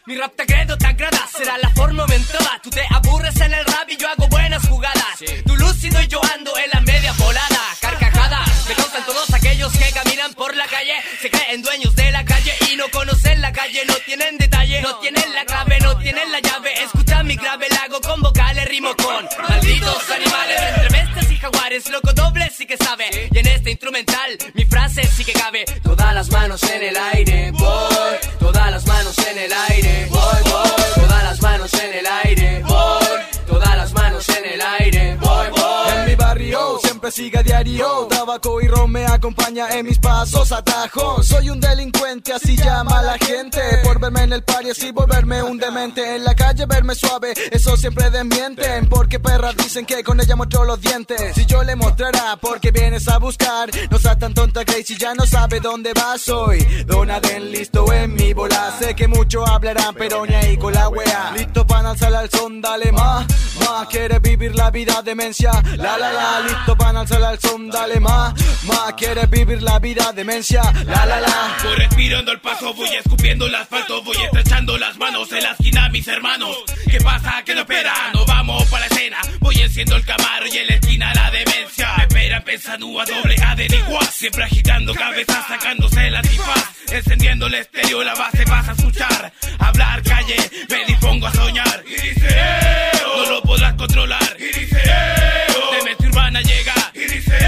Mi rap te agrada, será la forma aumentada. Tú te aburres en el rap y yo hago buenas jugadas. Tú lúcido y yo ando en la media volada. Carcajadas, me contan todos aquellos que caminan por la calle. Se creen dueños de la calle y no conocen la calle. No tienen detalle, no tienen la clave, no tienen la llave. Escucha mi grave, la hago con vocales, rimo con malditos animales. Entre bestias y jaguares, loco doble sí que sabe. Y en este instrumental, mi frase sí que cabe. Todas las manos en el aire, voy. Todas las manos en el aire, voy, voy. Todas las manos en el aire, voy. Todas las manos en el aire, voy, voy. En mi barrio siempre sigue a diario. Tabaco y ron me acompaña en mis pasos atajo. Soy un delincuente, así llama la gente. Por verme en el party así volverme un demente. En la calle verme suave, eso siempre desmienten. Porque perras dicen que con ella muestro los dientes. Si yo le mostrara porque vienes a buscar, no seas tan tonta Gracie, ya no sabe dónde vas. Soy Donaden, listo en mi bola. Sé que muchos hablarán pero ni ahí con la wea. Listo para alzar al son, dale más. Quieres vivir la vida demencia, la la la. Listo para alzar al son, dale más. Quieres vivir la vida demencia, la la la. Voy respirando el paso, voy escupiendo el asfalto. Voy estrechando las manos en la esquina, mis hermanos. ¿Qué pasa? ¿Qué no espera? No vamos para la escena. Voy enciendo el Camaro y en la esquina la demencia. Me esperan pensando a doble A de igual. Siempre agitando cabezas, sacándose el antifaz. Encendiendo el estéreo, la base vas a escuchar. Hablar calle, me dispongo a soñar. Y dice, no lo podrás controlar. Y dice, demencia urbana llega. Y dice,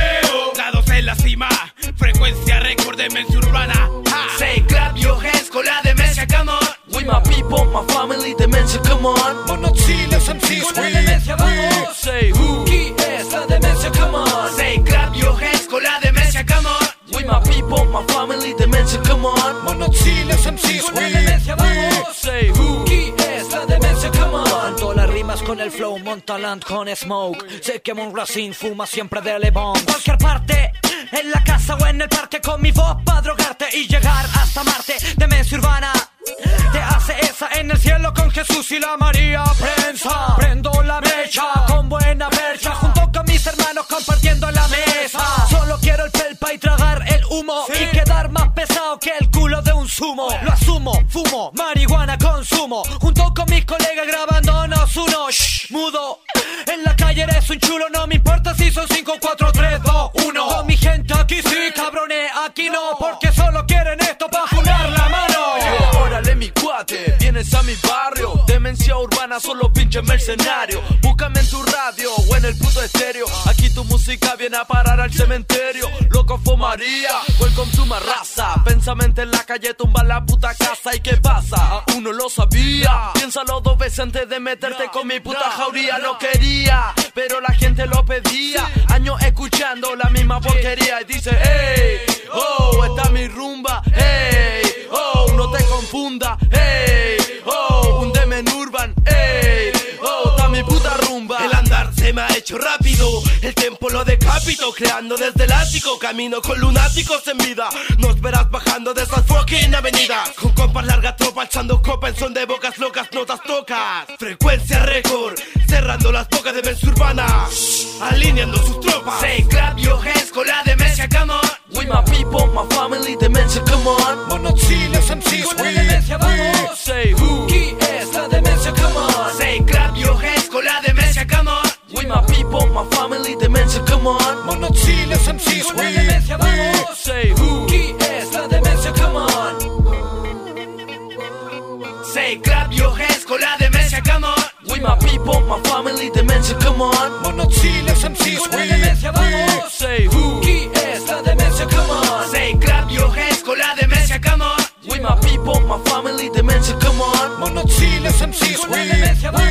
lados en la cima. Frecuencia récord, demencia urbana. Say clap your hands con la demencia, come on. With my people, my family, demencia, come on. Monochiles MCs, con la demencia vamos. Say who? ¿Qué es la demencia, come on? Say clap your hands con la demencia, come on. With my people, my family, demencia, come on. Monochiles MCs, con la demencia vamos. Say who? ¿Qué es la demencia, come on? Canto las rimas con el flow, Montaland con Smoke. Sé que Mon Racine fuma siempre de Lebón. Cualquier parte, en la casa o en el parque, con mi voz pa' drogarte y llegar hasta Marte. Demencia urbana te hace esa en el cielo con Jesús y la María Prensa. Prendo la mecha con buena percha, junto con mis hermanos compartiendo la mesa. Solo quiero el pelpa y tragar el humo, y quedar más pesado que el culo de un sumo. Lo asumo, fumo, marihuana consumo, junto con mis colegas grabándonos uno. Shh, mudo, en la calle eres un chulo, no me importa si son 5, 4, 3, 2, 1. Con mi gente aquí sí, cabrones, aquí no, porque solo quieren esto pa' funar la mano. Órale mi cuate, vienes a mi barrio. Demencia urbana, solo pinche mercenario. Búscame en tu radio o en el puto estéreo. Aquí tu música viene a parar al cementerio. Loco fumaría, welcome to my raza. Pensamente en la calle, tumba la puta casa. ¿Y qué pasa? Aún no lo sabía. Piénsalo 2 veces antes de meterte con mi puta jauría. No quería, pero la gente lo pedía. Años escuchando la misma porquería. Y dice, hey, oh, esta es mi rumba. Hey, oh, no te confunda. Hey, oh, un Demen Urban. Hey, oh, está mi puta rumba. El andar se me ha hecho rápido, el tiempo lo decapito. Creando desde el ático, camino con lunáticos en vida. Nos verás bajando de esas fucking avenidas, con compas larga tropa, alzando copa en son de bocas locas, notas tocas. Frecuencia récord, cerrando las bocas de demencia urbana, alineando sus tropas. Say clap your hands con la demencia, come on. With my people, my family, demencia, come on. Monochiles MCs, con la demencia vamos. Say who? ¿Qué es la demencia, come on? Say clap your hands con la demencia, come on. With my people, my family, demencia, come on. Monochiles MCs, con la demencia vamos. Say who? ¿Qué es la demencia, come on? Say clap your hands con la demencia, come on. With my people, my family, demencia, come on. Monochiles MCs, con la demencia vamos. Say who? ¿Qué es la demencia, come on? Say clap your hands con la demencia, come on. With my people, my family, demencia, come on. Monochiles MCs, con la demencia vamos.